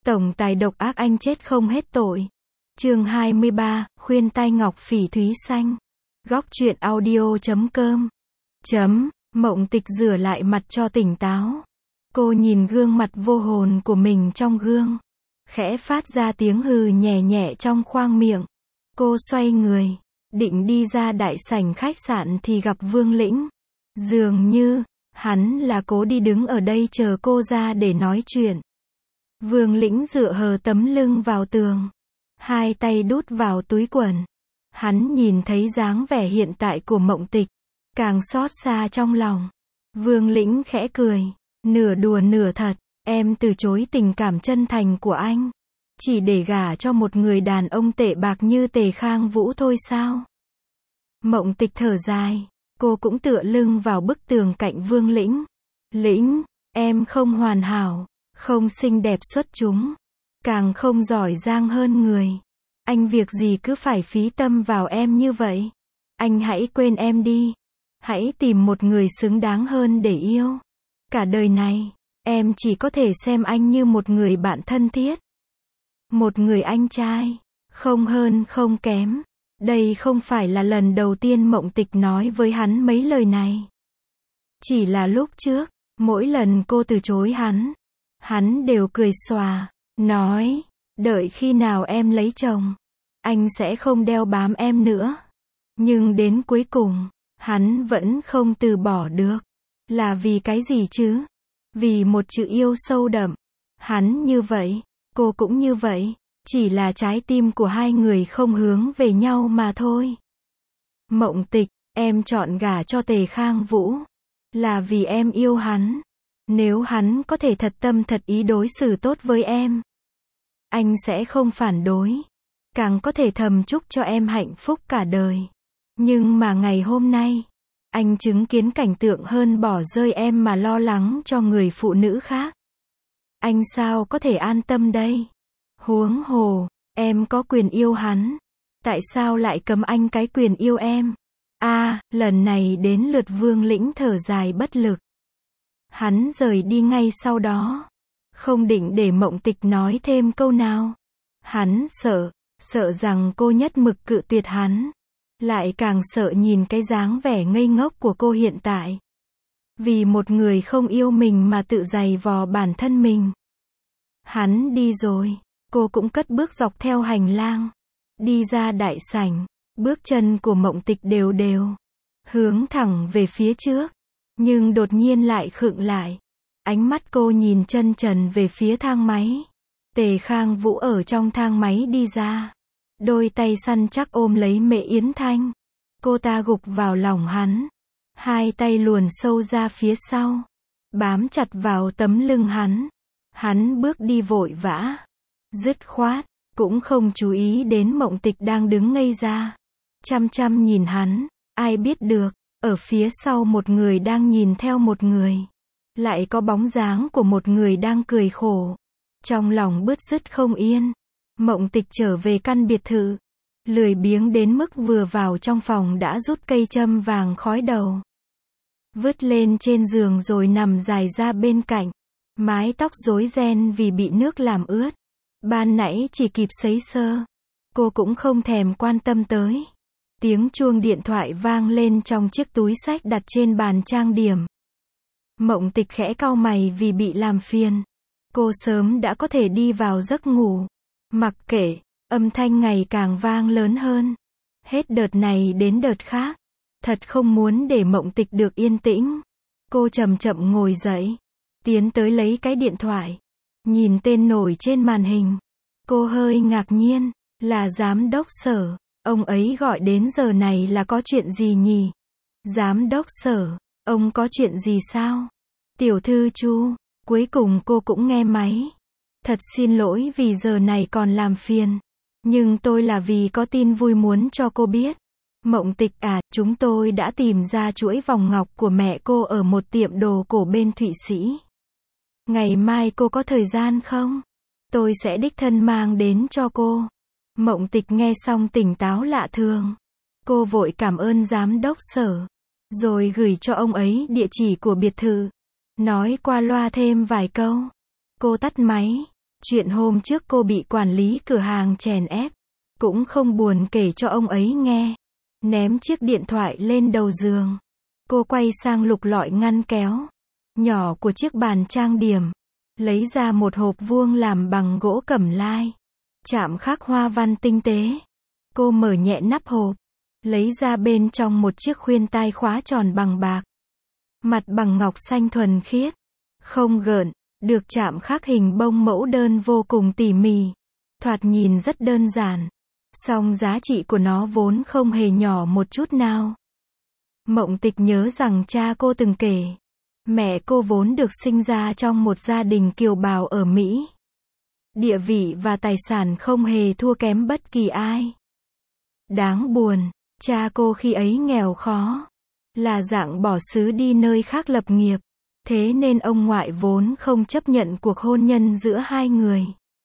Tổng tài độc ác anh chết không hết tội. Chương 23, khuyên tai ngọc phỉ thúy xanh. Góc truyện audio.com. Mộng Tịch rửa lại mặt cho tỉnh táo. Cô nhìn gương mặt vô hồn của mình trong gương. Khẽ phát ra tiếng hừ nhẹ nhẹ trong khoang miệng. Cô xoay người, định đi ra đại sảnh khách sạn thì gặp Vương Lĩnh. Dường như, hắn là cố đi đứng ở đây chờ cô ra để nói chuyện. Vương Lĩnh dựa hờ tấm lưng vào tường. Hai tay đút vào túi quần. Hắn nhìn thấy dáng vẻ hiện tại của Mộng Tịch. Càng xót xa trong lòng. Vương Lĩnh khẽ cười. Nửa đùa nửa thật. Em từ chối tình cảm chân thành của anh. Chỉ để gả cho một người đàn ông tệ bạc như Tề Khang Vũ thôi sao? Mộng Tịch thở dài. Cô cũng tựa lưng vào bức tường cạnh Vương Lĩnh. Lĩnh, em không hoàn hảo. Không xinh đẹp xuất chúng. Càng không giỏi giang hơn người. Anh việc gì cứ phải phí tâm vào em như vậy? Anh hãy quên em đi. Hãy tìm một người xứng đáng hơn để yêu. Cả đời này, em chỉ có thể xem anh như một người bạn thân thiết. Một người anh trai. Không hơn không kém. Đây không phải là lần đầu tiên Mộng Tịch nói với hắn mấy lời này. Chỉ là lúc trước, mỗi lần cô từ chối hắn đều cười xòa, nói, đợi khi nào em lấy chồng, anh sẽ không đeo bám em nữa. Nhưng đến cuối cùng, hắn vẫn không từ bỏ được. Là vì cái gì chứ? Vì một chữ yêu sâu đậm. Hắn như vậy, cô cũng như vậy, chỉ là trái tim của hai người không hướng về nhau mà thôi. Mộng Tịch, em chọn gả cho Tề Khang Vũ, là vì em yêu hắn. Nếu hắn có thể thật tâm thật ý đối xử tốt với em, anh sẽ không phản đối. Càng có thể thầm chúc cho em hạnh phúc cả đời. Nhưng mà ngày hôm nay, anh chứng kiến cảnh tượng hơn bỏ rơi em mà lo lắng cho người phụ nữ khác. Anh sao có thể an tâm đây? Huống hồ, em có quyền yêu hắn. Tại sao lại cấm anh cái quyền yêu em? Lần này đến lượt Vương Lĩnh thở dài bất lực. Hắn rời đi ngay sau đó. Không định để Mộng Tịch nói thêm câu nào. Hắn sợ rằng cô nhất mực cự tuyệt hắn. Lại càng sợ nhìn cái dáng vẻ ngây ngốc của cô hiện tại. Vì một người không yêu mình mà tự giày vò bản thân mình. Hắn đi rồi, cô cũng cất bước dọc theo hành lang. Đi ra đại sảnh, bước chân của Mộng Tịch đều đều. Hướng thẳng về phía trước. Nhưng đột nhiên lại khựng lại. Ánh mắt cô nhìn chân trần về phía thang máy. Tề Khang Vũ ở trong thang máy đi ra. Đôi tay săn chắc ôm lấy Mễ Yến Thanh. Cô ta gục vào lòng hắn. Hai tay luồn sâu ra phía sau. Bám chặt vào tấm lưng hắn. Hắn bước đi vội vã. Dứt khoát, cũng không chú ý đến Mộng Tịch đang đứng ngây ra. Chăm chăm nhìn hắn. Ai biết được, ở phía sau một người đang nhìn theo một người. Lại có bóng dáng của một người đang cười khổ. Trong lòng bứt rứt không yên. Mộng Tịch trở về căn biệt thự. Lười biếng đến mức vừa vào trong phòng đã rút cây châm vàng khói đầu. Vứt lên trên giường rồi nằm dài ra bên cạnh. Mái tóc rối ren vì bị nước làm ướt. Ban nãy chỉ kịp sấy sơ. Cô cũng không thèm quan tâm tới. Tiếng chuông điện thoại vang lên trong chiếc túi xách đặt trên bàn trang điểm. Mộng Tịch khẽ cau mày vì bị làm phiền. Cô sớm đã có thể đi vào giấc ngủ. Mặc kệ, âm thanh ngày càng vang lớn hơn. Hết đợt này đến đợt khác. Thật không muốn để Mộng Tịch được yên tĩnh. Cô chậm chậm ngồi dậy. Tiến tới lấy cái điện thoại. Nhìn tên nổi trên màn hình. Cô hơi ngạc nhiên. Là giám đốc Sở. Ông ấy gọi đến giờ này là có chuyện gì nhỉ? Giám đốc Sở, ông có chuyện gì sao? Tiểu thư Chu, cuối cùng cô cũng nghe máy. Thật xin lỗi vì giờ này còn làm phiền. Nhưng tôi là vì có tin vui muốn cho cô biết. Mộng Tịch chúng tôi đã tìm ra chuỗi vòng ngọc của mẹ cô ở một tiệm đồ cổ bên Thụy Sĩ. Ngày mai cô có thời gian không? Tôi sẽ đích thân mang đến cho cô. Mộng Tịch nghe xong tỉnh táo lạ thường. Cô vội cảm ơn giám đốc Sở. Rồi gửi cho ông ấy địa chỉ của biệt thự. Nói qua loa thêm vài câu. Cô tắt máy. Chuyện hôm trước cô bị quản lý cửa hàng chèn ép, cũng không buồn kể cho ông ấy nghe. Ném chiếc điện thoại lên đầu giường. Cô quay sang lục lọi ngăn kéo nhỏ của chiếc bàn trang điểm, lấy ra một hộp vuông làm bằng gỗ cẩm lai, chạm khắc hoa văn tinh tế. Cô mở nhẹ nắp hộp, lấy ra bên trong một chiếc khuyên tai khóa tròn bằng bạc, mặt bằng ngọc xanh thuần khiết, không gợn, được chạm khắc hình bông mẫu đơn vô cùng tỉ mỉ. Thoạt nhìn rất đơn giản, song giá trị của nó vốn không hề nhỏ một chút nào. Mộng Tịch nhớ rằng cha cô từng kể, mẹ cô vốn được sinh ra trong một gia đình kiều bào ở Mỹ. Địa vị và tài sản không hề thua kém bất kỳ ai. Đáng buồn, cha cô khi ấy nghèo khó, là dạng bỏ xứ đi nơi khác lập nghiệp. Thế nên ông ngoại vốn không chấp nhận cuộc hôn nhân giữa hai người.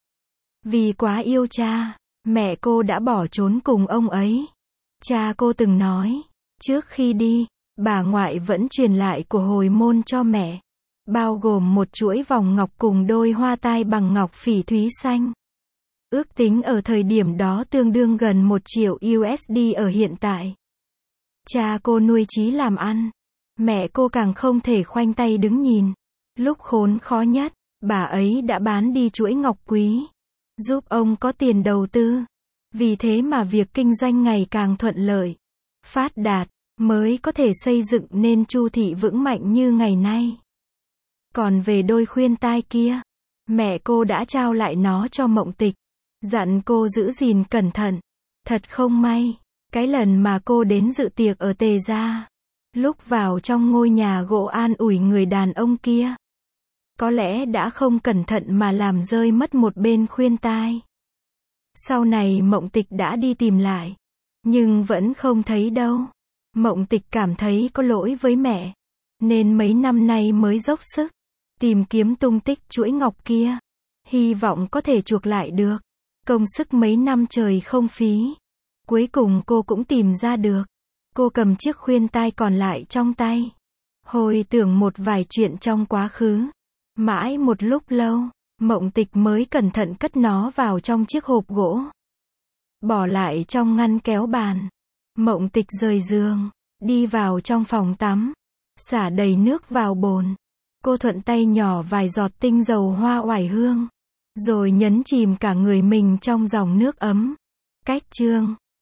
Vì quá yêu cha, mẹ cô đã bỏ trốn cùng ông ấy. Cha cô từng nói, trước khi đi, bà ngoại vẫn truyền lại của hồi môn cho mẹ, bao gồm một chuỗi vòng ngọc cùng đôi hoa tai bằng ngọc phỉ thúy xanh. Ước tính ở thời điểm đó tương đương gần 1 triệu USD ở hiện tại. Cha cô nuôi chí làm ăn, mẹ cô càng không thể khoanh tay đứng nhìn. Lúc khốn khó nhất, bà ấy đã bán đi chuỗi ngọc quý, giúp ông có tiền đầu tư. Vì thế mà việc kinh doanh ngày càng thuận lợi, phát đạt, mới có thể xây dựng nên Chu thị vững mạnh như ngày nay. Còn về đôi khuyên tai kia, mẹ cô đã trao lại nó cho Mộng Tịch, dặn cô giữ gìn cẩn thận. Thật không may, cái lần mà cô đến dự tiệc ở Tề gia, lúc vào trong ngôi nhà gỗ an ủi người đàn ông kia, có lẽ đã không cẩn thận mà làm rơi mất một bên khuyên tai. Sau này Mộng Tịch đã đi tìm lại, nhưng vẫn không thấy đâu. Mộng Tịch cảm thấy có lỗi với mẹ, nên mấy năm nay mới dốc sức tìm kiếm tung tích chuỗi ngọc kia, hy vọng có thể chuộc lại được. Công sức mấy năm trời không phí. Cuối cùng cô cũng tìm ra được. Cô cầm chiếc khuyên tai còn lại trong tay, hồi tưởng một vài chuyện trong quá khứ. Mãi một lúc lâu, Mộng Tịch mới cẩn thận cất nó vào trong chiếc hộp gỗ, bỏ lại trong ngăn kéo bàn. Mộng Tịch rời giường, đi vào trong phòng tắm, xả đầy nước vào bồn. Cô thuận tay nhỏ vài giọt tinh dầu hoa oải hương, rồi nhấn chìm cả người mình trong dòng nước ấm. Cách chương